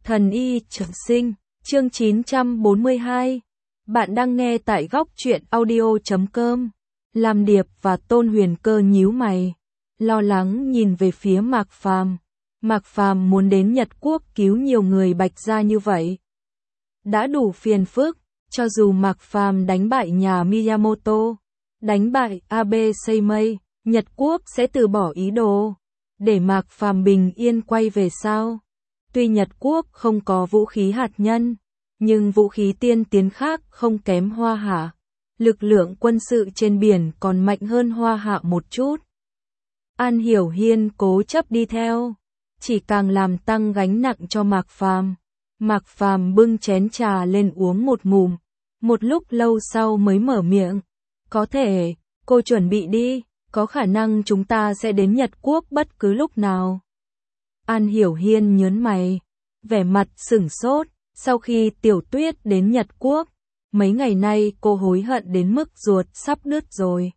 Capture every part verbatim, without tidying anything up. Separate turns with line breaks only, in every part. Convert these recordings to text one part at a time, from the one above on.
Thần y trường sinh, chương chín trăm bốn mươi hai. Bạn đang nghe tại góc truyện audio chấm com. Lam Điệp và Tôn Huyền Cơ nhíu mày, lo lắng nhìn về phía Mạc Phàm. Mạc Phàm muốn đến Nhật Quốc cứu nhiều người Bạch gia như vậy đã đủ phiền phức, cho dù Mạc Phàm đánh bại nhà Miyamoto, đánh bại Abe Seimei, Nhật Quốc sẽ từ bỏ ý đồ để Mạc Phàm bình yên quay về sao? Tuy Nhật Quốc không có vũ khí hạt nhân, nhưng vũ khí tiên tiến khác không kém Hoa Hạ. Lực lượng quân sự trên biển còn mạnh hơn Hoa Hạ một chút. An Hiểu Hiên cố chấp đi theo, chỉ càng làm tăng gánh nặng cho Mạc Phàm. Mạc Phàm bưng chén trà lên uống một ngụm, một lúc lâu sau mới mở miệng. Có thể, cô chuẩn bị đi, có khả năng chúng ta sẽ đến Nhật Quốc bất cứ lúc nào. An Hiểu Hiên nhớn mày, vẻ mặt sửng sốt, sau khi Tiểu Tuyết đến Nhật Quốc, mấy ngày nay cô hối hận đến mức ruột sắp đứt rồi.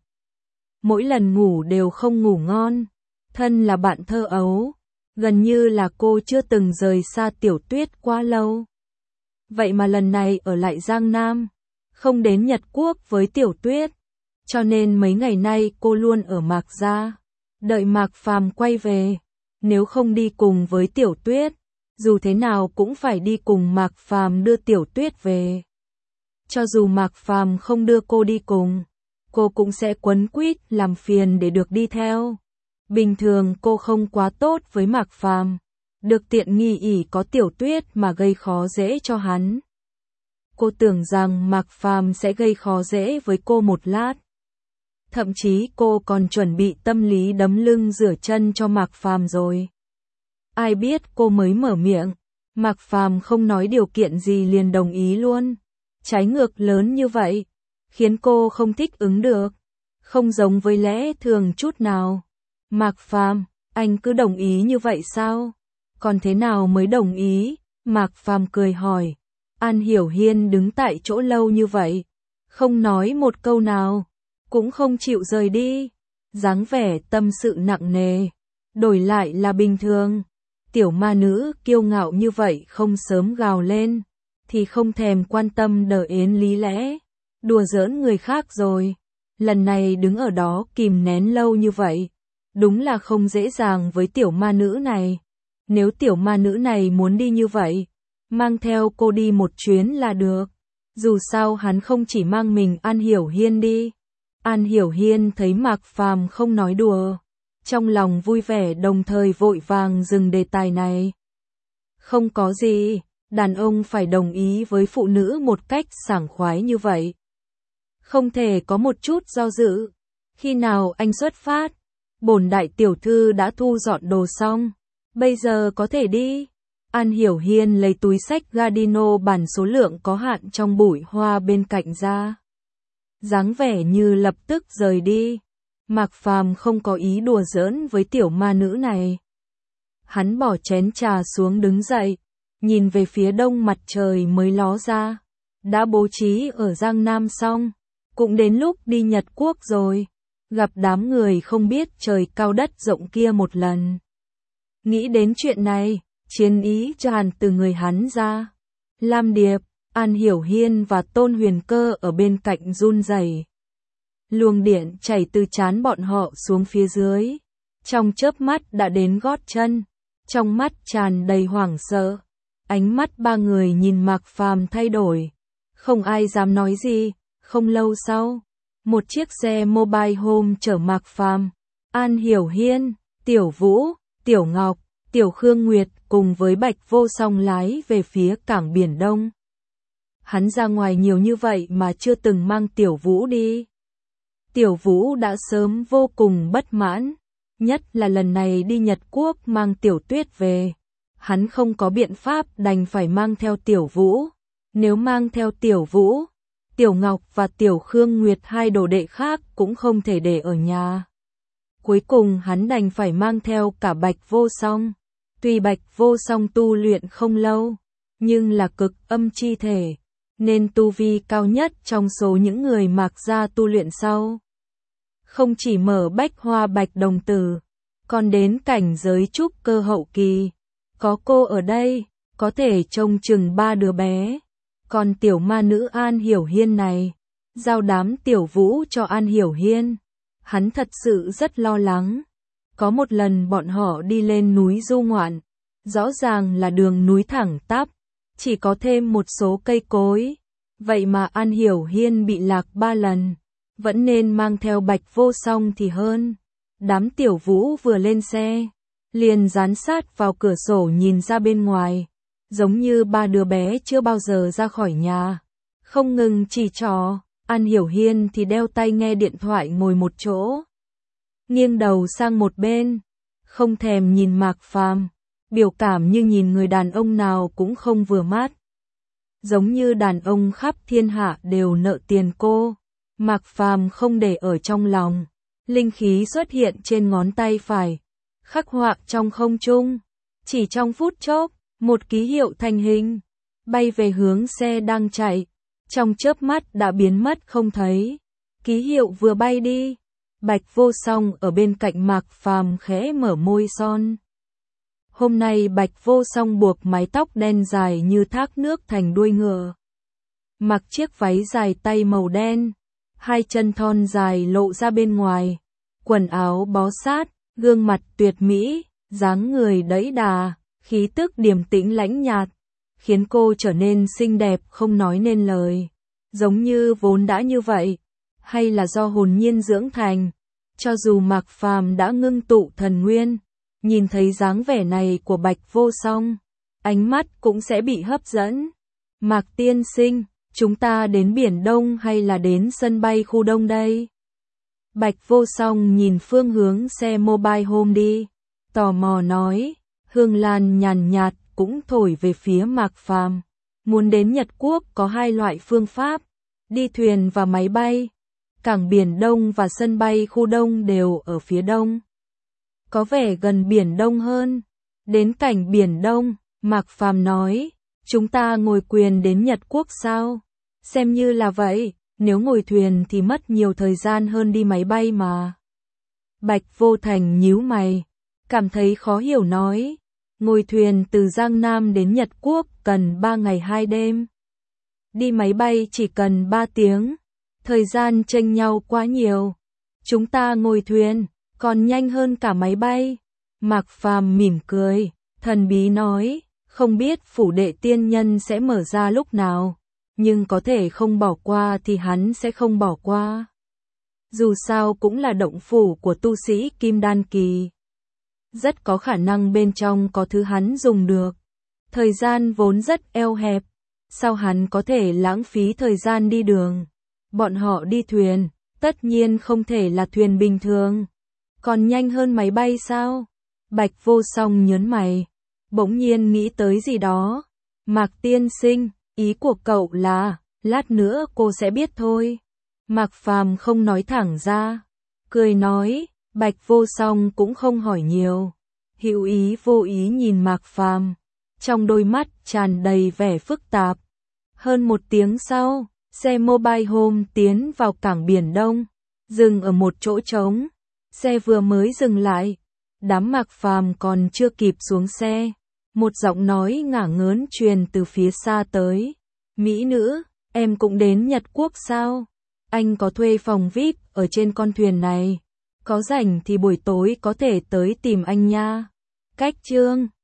Mỗi lần ngủ đều không ngủ ngon, thân là bạn thơ ấu, gần như là cô chưa từng rời xa Tiểu Tuyết quá lâu. Vậy mà lần này ở lại Giang Nam, không đến Nhật Quốc với Tiểu Tuyết, cho nên mấy ngày nay cô luôn ở Mạc gia, đợi Mạc Phàm quay về. Nếu không đi cùng với Tiểu Tuyết, dù thế nào cũng phải đi cùng Mạc Phàm đưa Tiểu Tuyết về. Cho dù Mạc Phàm không đưa cô đi cùng, cô cũng sẽ quấn quýt làm phiền để được đi theo. Bình thường cô không quá tốt với Mạc Phàm, được tiện nghi ỷ có Tiểu Tuyết mà gây khó dễ cho hắn. Cô tưởng rằng Mạc Phàm sẽ gây khó dễ với cô một lát. Thậm chí cô còn chuẩn bị tâm lý đấm lưng rửa chân cho Mạc Phàm rồi. Ai biết cô mới mở miệng, Mạc Phàm không nói điều kiện gì liền đồng ý luôn. Trái ngược lớn như vậy, khiến cô không thích ứng được, không giống với lẽ thường chút nào. Mạc Phàm, anh cứ đồng ý như vậy sao? Còn thế nào mới đồng ý? Mạc Phàm cười hỏi. An Hiểu Hiên đứng tại chỗ lâu như vậy, không nói một câu nào, cũng không chịu rời đi, dáng vẻ tâm sự nặng nề, đổi lại là bình thường. Tiểu ma nữ kiêu ngạo như vậy không sớm gào lên, thì không thèm quan tâm đờ yến lý lẽ, đùa giỡn người khác rồi. Lần này đứng ở đó kìm nén lâu như vậy, đúng là không dễ dàng với tiểu ma nữ này. Nếu tiểu ma nữ này muốn đi như vậy, mang theo cô đi một chuyến là được. Dù sao hắn không chỉ mang mình An Hiểu Hiên đi. An Hiểu Hiên thấy Mạc Phàm không nói đùa, trong lòng vui vẻ đồng thời vội vàng dừng đề tài này. Không có gì, đàn ông phải đồng ý với phụ nữ một cách sảng khoái như vậy. Không thể có một chút do dự. Khi nào anh xuất phát? Bổn đại tiểu thư đã thu dọn đồ xong, bây giờ có thể đi. An Hiểu Hiên lấy túi xách Gardino bản số lượng có hạn trong bụi hoa bên cạnh ra, dáng vẻ như lập tức rời đi. Mạc Phàm không có ý đùa giỡn với tiểu ma nữ này. Hắn bỏ chén trà xuống đứng dậy, nhìn về phía đông mặt trời mới ló ra. Đã bố trí ở Giang Nam xong, cũng đến lúc đi Nhật Quốc rồi. Gặp đám người không biết trời cao đất rộng kia một lần. Nghĩ đến chuyện này, chiến ý tràn từ người hắn ra. Lam Điệp, An Hiểu Hiên và Tôn Huyền Cơ ở bên cạnh run rẩy. Luồng điện chảy từ trán bọn họ xuống phía dưới, trong chớp mắt đã đến gót chân, trong mắt tràn đầy hoảng sợ. Ánh mắt ba người nhìn Mạc Phàm thay đổi, không ai dám nói gì. Không lâu sau, một chiếc xe mobile home chở Mạc Phàm, An Hiểu Hiên, Tiểu Vũ, Tiểu Ngọc, Tiểu Khương Nguyệt cùng với Bạch Vô Song lái về phía cảng Biển Đông. Hắn ra ngoài nhiều như vậy mà chưa từng mang Tiểu Vũ đi. Tiểu Vũ đã sớm vô cùng bất mãn, nhất là lần này đi Nhật Quốc mang Tiểu Tuyết về. Hắn không có biện pháp đành phải mang theo Tiểu Vũ. Nếu mang theo Tiểu Vũ, Tiểu Ngọc và Tiểu Khương Nguyệt hai đồ đệ khác cũng không thể để ở nhà. Cuối cùng hắn đành phải mang theo cả Bạch Vô Song. Tuy Bạch Vô Song tu luyện không lâu, nhưng là cực âm chi thể, nên tu vi cao nhất trong số những người Mạc gia tu luyện sau. Không chỉ mở bách hoa bạch đồng tử, còn đến cảnh giới trúc cơ hậu kỳ. Có cô ở đây, có thể trông chừng ba đứa bé. Còn tiểu ma nữ An Hiểu Hiên này, giao đám Tiểu Vũ cho An Hiểu Hiên. Hắn thật sự rất lo lắng. Có một lần bọn họ đi lên núi du ngoạn, rõ ràng là đường núi thẳng tắp, chỉ có thêm một số cây cối. Vậy mà An Hiểu Hiên bị lạc ba lần, vẫn nên mang theo Bạch Vô Song thì hơn. Đám Tiểu Vũ vừa lên xe, liền dán sát vào cửa sổ nhìn ra bên ngoài, giống như ba đứa bé chưa bao giờ ra khỏi nhà, không ngừng chỉ trỏ. An Hiểu Hiên thì đeo tai nghe điện thoại ngồi một chỗ, nghiêng đầu sang một bên, không thèm nhìn Mạc Phàm, biểu cảm như nhìn người đàn ông nào cũng không vừa mắt. Giống như đàn ông khắp thiên hạ đều nợ tiền cô. Mạc Phàm không để ở trong lòng, linh khí xuất hiện trên ngón tay phải, khắc họa trong không trung. Chỉ trong phút chốc, một ký hiệu thành hình, bay về hướng xe đang chạy, trong chớp mắt đã biến mất không thấy. Ký hiệu vừa bay đi, Bạch Vô Song ở bên cạnh Mạc Phàm khẽ mở môi son. Hôm nay Bạch Vô Song buộc mái tóc đen dài như thác nước thành đuôi ngựa, mặc chiếc váy dài tay màu đen, hai chân thon dài lộ ra bên ngoài, quần áo bó sát, gương mặt tuyệt mỹ, dáng người đẫy đà, khí tức điềm tĩnh lãnh nhạt, khiến cô trở nên xinh đẹp không nói nên lời, giống như vốn đã như vậy, hay là do hồn nhiên dưỡng thành. Cho dù Mạc Phàm đã ngưng tụ thần nguyên, nhìn thấy dáng vẻ này của Bạch Vô Song, ánh mắt cũng sẽ bị hấp dẫn. Mạc tiên sinh, chúng ta đến Biển Đông hay là đến sân bay khu Đông đây? Bạch Vô Song nhìn phương hướng xe mobile home đi, tò mò nói. Hương lan nhàn nhạt cũng thổi về phía Mạc Phàm. Muốn đến Nhật Quốc có hai loại phương pháp, đi thuyền và máy bay. Cảng Biển Đông và sân bay khu Đông đều ở phía đông, có vẻ gần Biển Đông hơn. Đến cảnh Biển Đông, Mạc Phàm nói, chúng ta ngồi quyền đến Nhật Quốc sao? Xem như là vậy, nếu ngồi thuyền thì mất nhiều thời gian hơn đi máy bay mà. Bạch Vô Thành nhíu mày, cảm thấy khó hiểu nói, ngồi thuyền từ Giang Nam đến Nhật Quốc cần ba ngày hai đêm. Đi máy bay chỉ cần ba tiếng, thời gian chênh nhau quá nhiều. Chúng ta ngồi thuyền, còn nhanh hơn cả máy bay. Mạc Phàm mỉm cười, thần bí nói, không biết phủ đệ tiên nhân sẽ mở ra lúc nào, nhưng có thể không bỏ qua thì hắn sẽ không bỏ qua. Dù sao cũng là động phủ của tu sĩ Kim Đan Kỳ, rất có khả năng bên trong có thứ hắn dùng được. Thời gian vốn rất eo hẹp, sao hắn có thể lãng phí thời gian đi đường? Bọn họ đi thuyền, tất nhiên không thể là thuyền bình thường. Còn nhanh hơn máy bay sao? Bạch Vô Song nhớn mày, bỗng nhiên nghĩ tới gì đó. Mạc tiên sinh, ý của cậu là, lát nữa cô sẽ biết thôi. Mạc Phàm không nói thẳng ra, cười nói. Bạch Vô Song cũng không hỏi nhiều, hữu ý vô ý nhìn Mạc Phàm, trong đôi mắt tràn đầy vẻ phức tạp. Hơn một tiếng sau, xe mobile home tiến vào cảng Biển Đông, dừng ở một chỗ trống. Xe vừa mới dừng lại, đám Mạc Phàm còn chưa kịp xuống xe, một giọng nói ngả ngớn truyền từ phía xa tới. Mỹ nữ, em cũng đến Nhật Quốc sao? Anh có thuê phòng vi ai pi ở trên con thuyền này, có rảnh thì buổi tối có thể tới tìm anh nha. Cách chương